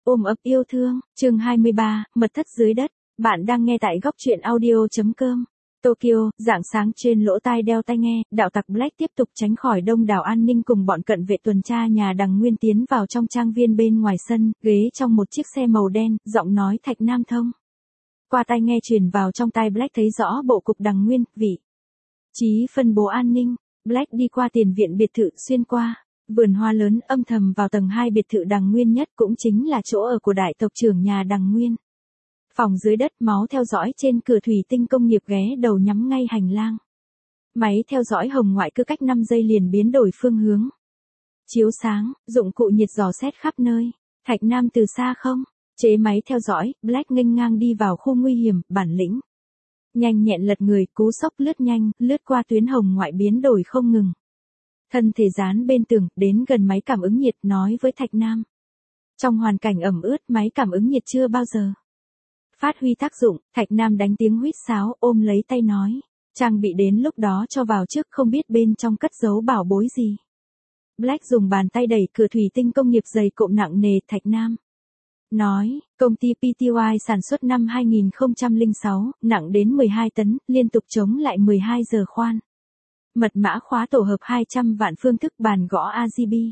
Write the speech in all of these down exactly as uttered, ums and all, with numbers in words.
Ôm ấp yêu thương, chương hai mươi ba, mật thất dưới đất. Bạn đang nghe tại góc truyện audio.com. Tokyo, rạng sáng trên lỗ tai đeo tai nghe, đạo tặc Black tiếp tục tránh khỏi đông đảo an ninh cùng bọn cận vệ tuần tra nhà Đằng Nguyên tiến vào trong trang viên bên ngoài sân, ghế trong một chiếc xe màu đen, giọng nói Thạch Nam thông. Qua tai nghe truyền vào trong tai Black thấy rõ bộ cục Đằng Nguyên, vị trí phân bố an ninh. Black đi qua tiền viện biệt thự xuyên qua vườn hoa lớn âm thầm vào tầng hai biệt thự Đằng Nguyên nhất cũng chính là chỗ ở của đại tộc trưởng nhà Đằng Nguyên. Phòng dưới đất máu theo dõi trên cửa thủy tinh công nghiệp ghé đầu nhắm ngay hành lang. Máy theo dõi hồng ngoại cứ cách năm giây liền biến đổi phương hướng. Chiếu sáng, dụng cụ nhiệt dò xét khắp nơi. Thạch Nam từ xa không, chế máy theo dõi, Black nghênh ngang đi vào khu nguy hiểm, bản lĩnh. Nhanh nhẹn lật người, cú sốc lướt nhanh, lướt qua tuyến hồng ngoại biến đổi không ngừng. Thân thể dán bên tường, đến gần máy cảm ứng nhiệt nói với Thạch Nam. Trong hoàn cảnh ẩm ướt, máy cảm ứng nhiệt chưa bao giờ phát huy tác dụng, Thạch Nam đánh tiếng huýt sáo, ôm lấy tay nói. Trang bị đến lúc đó cho vào trước không biết bên trong cất giấu bảo bối gì. Black dùng bàn tay đẩy cửa thủy tinh công nghiệp dày cộm nặng nề. Thạch Nam nói, công ty pê tê i sản xuất năm hai nghìn không trăm lẻ sáu, nặng đến mười hai tấn, liên tục chống lại mười hai giờ khoan. Mật mã khóa tổ hợp hai trăm vạn phương thức bàn gõ a rờ giê bê.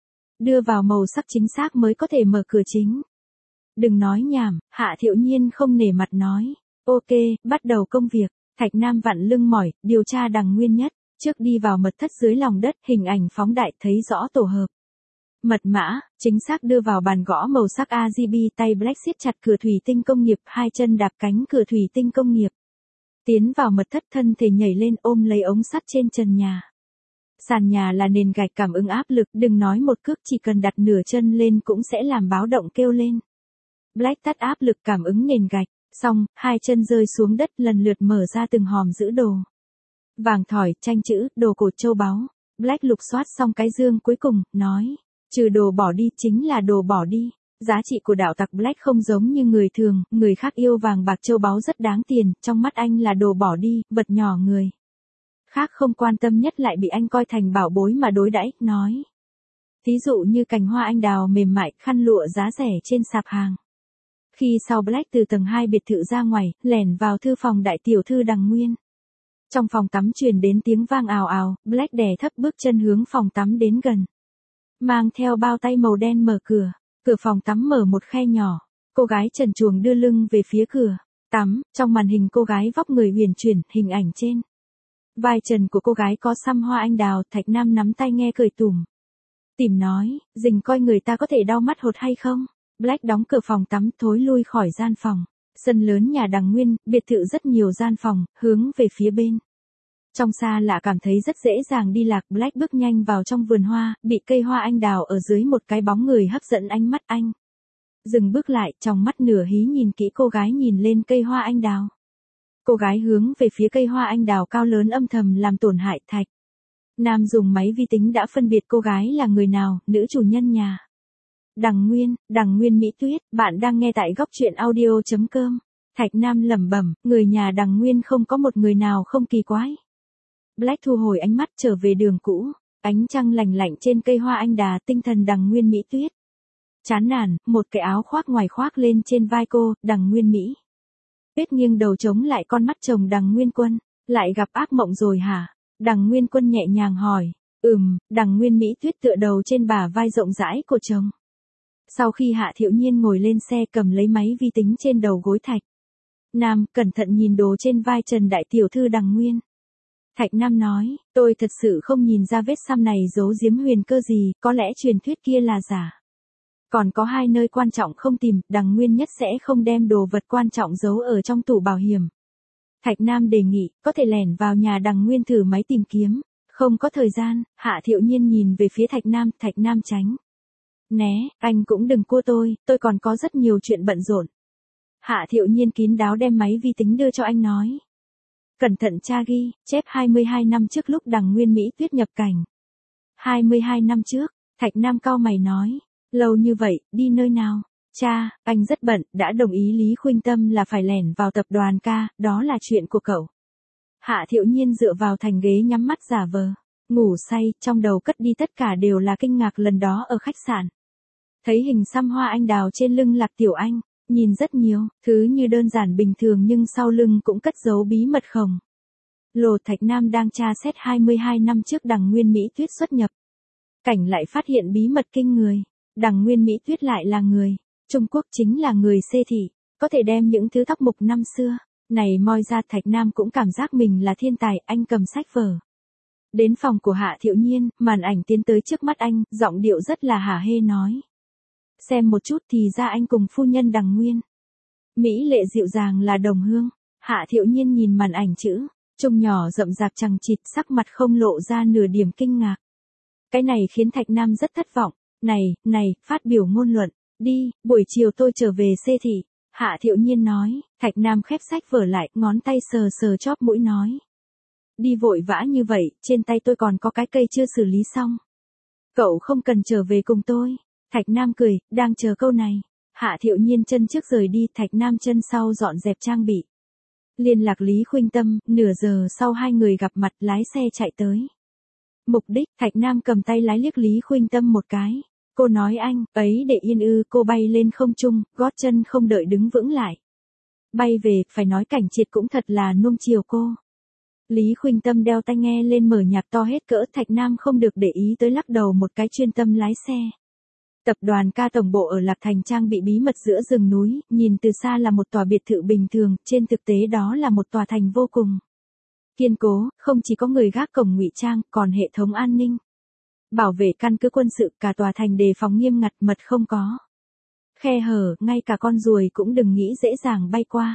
Đưa vào màu sắc chính xác mới có thể mở cửa chính. Đừng nói nhảm, Hạ Thiệu Nhiên không nể mặt nói. Ok, bắt đầu công việc. Thạch Nam vặn lưng mỏi, điều tra Đằng Nguyên nhất. Trước đi vào mật thất dưới lòng đất, hình ảnh phóng đại thấy rõ tổ hợp. Mật mã, chính xác đưa vào bàn gõ màu sắc a rờ giê bê, tay Black siết chặt cửa thủy tinh công nghiệp, hai chân đạp cánh cửa thủy tinh công nghiệp. Tiến vào mật thất, thân thể nhảy lên ôm lấy ống sắt trên trần nhà. Sàn nhà là nền gạch cảm ứng áp lực, đừng nói một cước, chỉ cần đặt nửa chân lên cũng sẽ làm báo động kêu lên. Black tắt áp lực cảm ứng nền gạch, xong, hai chân rơi xuống đất lần lượt mở ra từng hòm giữ đồ. Vàng thỏi, tranh chữ, đồ cổ châu báu. Black lục soát xong cái dương cuối cùng, nói, trừ đồ bỏ đi chính là đồ bỏ đi. Giá trị của đạo tặc Black không giống như người thường, người khác yêu vàng bạc châu báu rất đáng tiền, trong mắt anh là đồ bỏ đi, vật nhỏ người khác không quan tâm nhất lại bị anh coi thành bảo bối mà đối đãi, nói. Ví dụ như cành hoa anh đào mềm mại, khăn lụa giá rẻ trên sạp hàng. Khi sau Black từ tầng hai biệt thự ra ngoài, lẻn vào thư phòng đại tiểu thư Đằng Nguyên. Trong phòng tắm truyền đến tiếng vang ào ào, Black đè thấp bước chân hướng phòng tắm đến gần. Mang theo bao tay màu đen mở cửa. Cửa phòng tắm mở một khe nhỏ, cô gái trần truồng đưa lưng về phía cửa tắm, trong màn hình cô gái vóc người huyền chuyển, hình ảnh trên vai trần của cô gái có xăm hoa anh đào. Thạch Nam nắm tay nghe cười tủm tỉm nói, dình coi người ta có thể đau mắt hột hay không. Black đóng cửa phòng tắm, thối lui khỏi gian phòng. Sân lớn nhà Đằng Nguyên, biệt thự rất nhiều gian phòng, hướng về phía bên trong xa lạ cảm thấy rất dễ dàng đi lạc. Black bước nhanh vào trong vườn hoa, bị cây hoa anh đào ở dưới một cái bóng người hấp dẫn ánh mắt anh. Dừng bước lại, trong mắt nửa hí nhìn kỹ cô gái nhìn lên cây hoa anh đào. Cô gái hướng về phía cây hoa anh đào cao lớn âm thầm làm tổn hại. Thạch Nam dùng máy vi tính đã phân biệt cô gái là người nào, nữ chủ nhân nhà Đằng Nguyên, Đằng Nguyên Mỹ Tuyết. Bạn đang nghe tại góc truyện audio.com. Thạch Nam lẩm bẩm, người nhà Đằng Nguyên không có một người nào không kỳ quái. Black thu hồi ánh mắt trở về đường cũ, ánh trăng lành lạnh trên cây hoa anh đào, tinh thần Đằng Nguyên Mỹ Tuyết. Chán nản, một cái áo khoác ngoài khoác lên trên vai cô, Đằng Nguyên Mỹ Tuyết nghiêng đầu chống lại con mắt chồng Đằng Nguyên Quân. Lại gặp ác mộng rồi hả? Đằng Nguyên Quân nhẹ nhàng hỏi. Ừm, Đằng Nguyên Mỹ Tuyết tựa đầu trên bả vai rộng rãi của chồng. Sau khi Hạ Thiệu Nhiên ngồi lên xe cầm lấy máy vi tính trên đầu gối Thạch Nam, cẩn thận nhìn đồ trên vai trần đại tiểu thư Đằng Nguyên. Thạch Nam nói, tôi thật sự không nhìn ra vết xăm này giấu giếm huyền cơ gì, có lẽ truyền thuyết kia là giả. Còn có hai nơi quan trọng không tìm, Đằng Nguyên nhất sẽ không đem đồ vật quan trọng giấu ở trong tủ bảo hiểm. Thạch Nam đề nghị, có thể lẻn vào nhà Đằng Nguyên thử máy tìm kiếm. Không có thời gian. Hạ Thiệu Nhiên nhìn về phía Thạch Nam, Thạch Nam tránh né, anh cũng đừng cua tôi, tôi còn có rất nhiều chuyện bận rộn. Hạ Thiệu Nhiên kín đáo đem máy vi tính đưa cho anh nói. Cẩn thận tra ghi, chép hai mươi hai năm trước lúc Đằng Nguyên Mỹ Tuyết nhập cảnh. hai mươi hai năm trước, Thạch Nam cau mày nói. Lâu như vậy, đi nơi nào? Cha, anh rất bận, đã đồng ý Lý Khuynh Tâm là phải lẻn vào tập đoàn ca, đó là chuyện của cậu. Hạ Thiệu Nhiên dựa vào thành ghế nhắm mắt giả vờ ngủ say, trong đầu cất đi tất cả đều là kinh ngạc lần đó ở khách sạn. Thấy hình xăm hoa anh đào trên lưng Lạc Tiểu Anh, nhìn rất nhiều, thứ như đơn giản bình thường nhưng sau lưng cũng cất giấu bí mật khổng. Lô. Thạch Nam đang tra xét hai mươi hai năm trước Đằng Nguyên Mỹ Tuyết xuất nhập cảnh lại phát hiện bí mật kinh người. Đằng Nguyên Mỹ Tuyết lại là người Trung Quốc, chính là người Xê thị, có thể đem những thứ thóc mục năm xưa này moi ra. Thạch Nam cũng cảm giác mình là thiên tài. Anh cầm sách vở đến phòng của Hạ Thiệu Nhiên, màn ảnh tiến tới trước mắt anh, giọng điệu rất là hả hê nói: xem một chút, thì ra anh cùng phu nhân Đằng Nguyên Mỹ lệ dịu dàng là đồng hương. Hạ Thiệu Nhiên nhìn màn ảnh chữ Trung nhỏ rậm rạp chằng chịt, sắc mặt không lộ ra nửa điểm kinh ngạc. Cái này khiến Thạch Nam rất thất vọng. Này, này, phát biểu ngôn luận, đi, buổi chiều tôi trở về Xê thị. Hạ Thiệu Nhiên nói. Thạch Nam khép sách vở lại, ngón tay sờ sờ chóp mũi nói: đi vội vã như vậy, trên tay tôi còn có cái cây chưa xử lý xong. Cậu không cần trở về cùng tôi. Thạch Nam cười, đang chờ câu này. Hạ Thiệu Nhiên chân trước rời đi, Thạch Nam chân sau dọn dẹp trang bị. Liên lạc Lý Khuynh Tâm, nửa giờ sau hai người gặp mặt, lái xe chạy tới mục đích. Thạch Nam cầm tay lái liếc Lý Khuynh Tâm một cái. Cô nói anh ấy để yên ư? Cô bay lên không trung, gót chân không đợi đứng vững lại. Bay về, phải nói Cảnh Triệt cũng thật là nuông chiều cô. Lý Khuynh Tâm đeo tai nghe lên mở nhạc to hết cỡ. Thạch Nam không được để ý tới, lắc đầu một cái, chuyên tâm lái xe. Tập đoàn Ca tổng bộ ở Lạc Thành trang bị bí mật giữa rừng núi, nhìn từ xa là một tòa biệt thự bình thường, trên thực tế đó là một tòa thành vô cùng kiên cố, không chỉ có người gác cổng ngụy trang, còn hệ thống an ninh bảo vệ căn cứ quân sự, cả tòa thành đề phòng nghiêm ngặt, mật không có khe hở, ngay cả con ruồi cũng đừng nghĩ dễ dàng bay qua.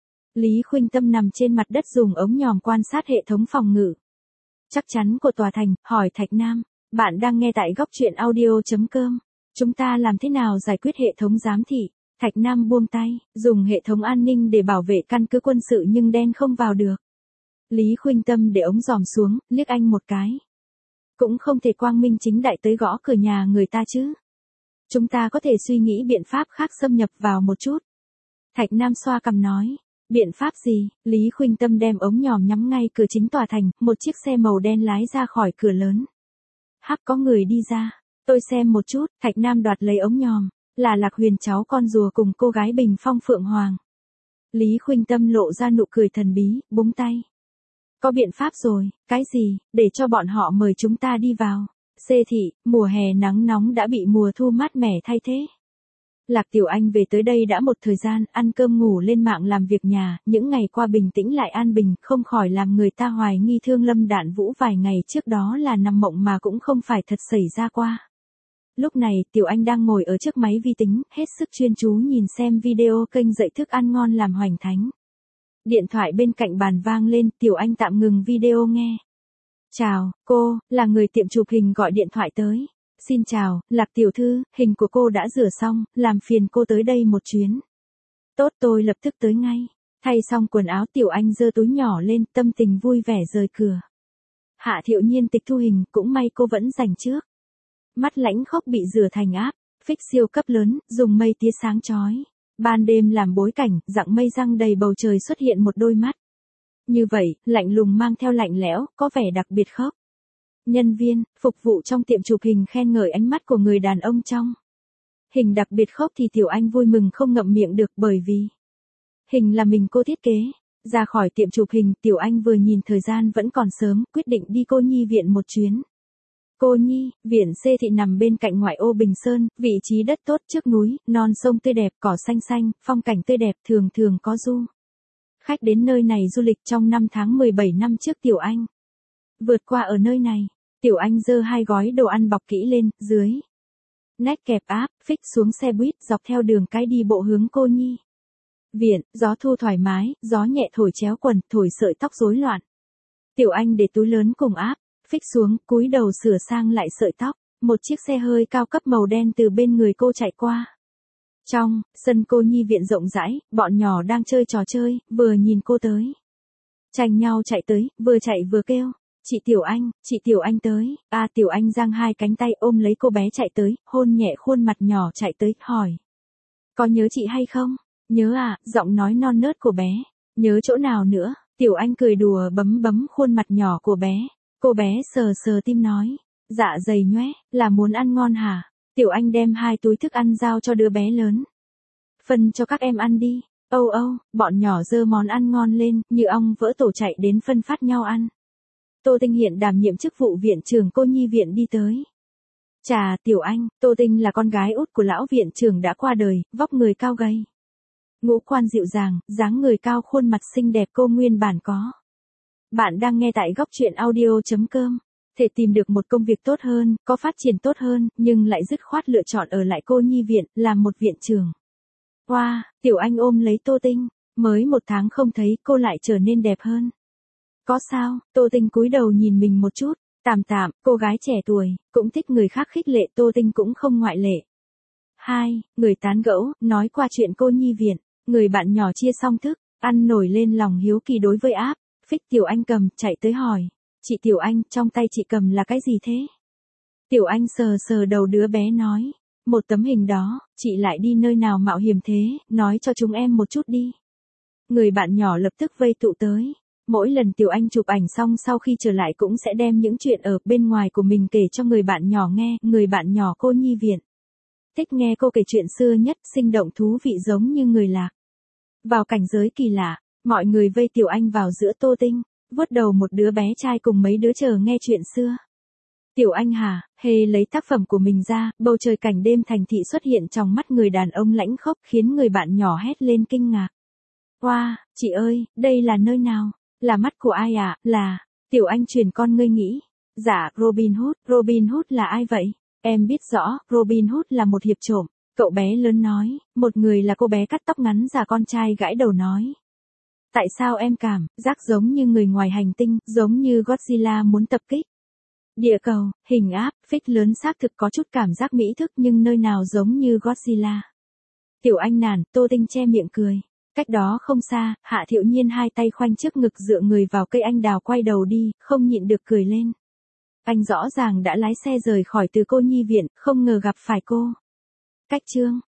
Lý Khuynh Tâm nằm trên mặt đất dùng ống nhòm quan sát hệ thống phòng ngự chắc chắn của tòa thành, hỏi Thạch Nam: bạn đang nghe tại góc truyện audio chấm com. Chúng ta làm thế nào giải quyết hệ thống giám thị? Thạch Nam buông tay, dùng hệ thống an ninh để bảo vệ căn cứ quân sự nhưng đen không vào được. Lý Khuynh Tâm để ống dòm xuống, liếc anh một cái. Cũng không thể quang minh chính đại tới gõ cửa nhà người ta chứ. Chúng ta có thể suy nghĩ biện pháp khác xâm nhập vào một chút. Thạch Nam xoa cằm nói. Biện pháp gì? Lý Khuynh Tâm đem ống nhòm nhắm ngay cửa chính tòa thành, một chiếc xe màu đen lái ra khỏi cửa lớn. Hắc, có người đi ra. Tôi xem một chút. Thạch Nam đoạt lấy ống nhòm. Là Lạc Huyền, cháu con rùa cùng cô gái Bình Phong Phượng Hoàng. Lý Khuynh Tâm lộ ra nụ cười thần bí, búng tay. Có biện pháp rồi. Cái gì? Để cho bọn họ mời chúng ta đi vào Xê thị. Mùa hè nắng nóng đã bị mùa thu mát mẻ thay thế. Lạc Tiểu Anh về tới đây đã một thời gian, ăn cơm ngủ lên mạng làm việc nhà, những ngày qua bình tĩnh lại an bình, không khỏi làm người ta hoài nghi Thương Lâm Đạn Vũ vài ngày trước đó là nằm mộng mà cũng không phải thật xảy ra qua. Lúc này, Tiểu Anh đang ngồi ở trước máy vi tính, hết sức chuyên chú nhìn xem video kênh dạy thức ăn ngon làm hoành thánh. Điện thoại bên cạnh bàn vang lên, Tiểu Anh tạm ngừng video nghe. Chào, cô, là người tiệm chụp hình gọi điện thoại tới. Xin chào, Lạc tiểu thư, hình của cô đã rửa xong, làm phiền cô tới đây một chuyến. Tốt, tôi lập tức tới ngay. Thay xong quần áo, Tiểu Anh giơ túi nhỏ lên, tâm tình vui vẻ rời cửa. Hạ Thiệu Nhiên tịch thu hình, cũng may cô vẫn dành trước. Mắt lãnh khốc bị rửa thành áp, phích siêu cấp lớn, dùng mây tia sáng chói. Ban đêm làm bối cảnh, dạng mây răng đầy bầu trời xuất hiện một đôi mắt. Như vậy, lạnh lùng mang theo lạnh lẽo, có vẻ đặc biệt khốc. Nhân viên, phục vụ trong tiệm chụp hình khen ngợi ánh mắt của người đàn ông trong hình đặc biệt khốc thì Tiểu Anh vui mừng không ngậm miệng được, bởi vì hình là mình cô thiết kế. Ra khỏi tiệm chụp hình, Tiểu Anh vừa nhìn thời gian vẫn còn sớm, quyết định đi Cô Nhi viện một chuyến. Cô Nhi, viện Xê thị nằm bên cạnh ngoại ô Bình Sơn, vị trí đất tốt trước núi, non sông tươi đẹp, cỏ xanh xanh, phong cảnh tươi đẹp, thường thường có du khách đến nơi này du lịch. Trong năm tháng mười bảy năm trước Tiểu Anh vượt qua ở nơi này. Tiểu Anh giơ hai gói đồ ăn bọc kỹ lên, dưới nách kẹp áp, phích xuống xe buýt, dọc theo đường cái đi bộ hướng Cô Nhi viện. Gió thu thoải mái, gió nhẹ thổi chéo quần, thổi sợi tóc rối loạn. Tiểu Anh để túi lớn cùng áp, phích xuống, cúi đầu sửa sang lại sợi tóc. Một chiếc xe hơi cao cấp màu đen từ bên người cô chạy qua. Trong sân Cô Nhi viện rộng rãi, bọn nhỏ đang chơi trò chơi, vừa nhìn cô tới, tranh nhau chạy tới, vừa chạy vừa kêu. Chị Tiểu Anh, chị Tiểu Anh tới. A à, Tiểu Anh giang hai cánh tay ôm lấy cô bé chạy tới, hôn nhẹ khuôn mặt nhỏ chạy tới, hỏi. Có nhớ chị hay không? Nhớ à, giọng nói non nớt của bé. Nhớ chỗ nào nữa? Tiểu Anh cười đùa bấm bấm khuôn mặt nhỏ của bé. Cô bé sờ sờ tim nói. Dạ dày nhoé, là muốn ăn ngon hả? Tiểu Anh đem hai túi thức ăn giao cho đứa bé lớn. Phân cho các em ăn đi. Âu âu, bọn nhỏ dơ món ăn ngon lên, như ong vỡ tổ chạy đến phân phát nhau ăn. Tô Tinh hiện đảm nhiệm chức vụ viện trưởng cô nhi viện đi tới. Chà, Tiểu Anh, Tô Tinh là con gái út của lão viện trưởng đã qua đời, vóc người cao gầy. Ngũ quan dịu dàng, dáng người cao, khuôn mặt xinh đẹp cô nguyên bản có. Bạn đang nghe tại góc truyện audio chấm com. Thể tìm được một công việc tốt hơn, có phát triển tốt hơn, nhưng lại dứt khoát lựa chọn ở lại cô nhi viện, làm một viện trưởng. Wow, Tiểu Anh ôm lấy Tô Tinh, mới một tháng không thấy cô lại trở nên đẹp hơn. Có sao? Tô Tinh cúi đầu nhìn mình một chút, tạm tạm, cô gái trẻ tuổi, cũng thích người khác khích lệ, Tô Tinh cũng không ngoại lệ. Hai, người tán gẫu, nói qua chuyện cô nhi viện, người bạn nhỏ chia xong thức, ăn nổi lên lòng hiếu kỳ đối với áp, phích Tiểu Anh cầm, chạy tới hỏi, chị Tiểu Anh, trong tay chị cầm là cái gì thế? Tiểu Anh sờ sờ đầu đứa bé nói, một tấm hình đó, chị lại đi nơi nào mạo hiểm thế, nói cho chúng em một chút đi. Người bạn nhỏ lập tức vây tụ tới. Mỗi lần Tiểu Anh chụp ảnh xong sau khi trở lại cũng sẽ đem những chuyện ở bên ngoài của mình kể cho người bạn nhỏ nghe, người bạn nhỏ cô nhi viện. Thích nghe cô kể chuyện xưa nhất, sinh động thú vị giống như người lạc. Vào cảnh giới kỳ lạ, mọi người vây Tiểu Anh vào giữa Tô Tinh, vuốt đầu một đứa bé trai cùng mấy đứa chờ nghe chuyện xưa. Tiểu Anh hả, hề lấy tác phẩm của mình ra, bầu trời cảnh đêm thành thị xuất hiện trong mắt người đàn ông lãnh khốc khiến người bạn nhỏ hét lên kinh ngạc. Wow, chị ơi, đây là nơi nào? Là mắt của ai ạ? À? Là, Tiểu Anh truyền con ngươi nghĩ. Dạ, Robin Hood, Robin Hood là ai vậy? Em biết rõ, Robin Hood là một hiệp trộm. Cậu bé lớn nói, một người là cô bé cắt tóc ngắn già con trai gãi đầu nói. Tại sao em cảm giác giống như người ngoài hành tinh, giống như Godzilla muốn tập kích? Địa cầu, hình áp, phích lớn xác thực có chút cảm giác mỹ thức nhưng nơi nào giống như Godzilla. Tiểu Anh nản, Tô Tinh che miệng cười. Cách đó không xa, Hạ Thiệu Nhiên hai tay khoanh trước ngực dựa người vào cây anh đào quay đầu đi, không nhịn được cười lên. Anh rõ ràng đã lái xe rời khỏi từ cô nhi viện, không ngờ gặp phải cô. Cách chương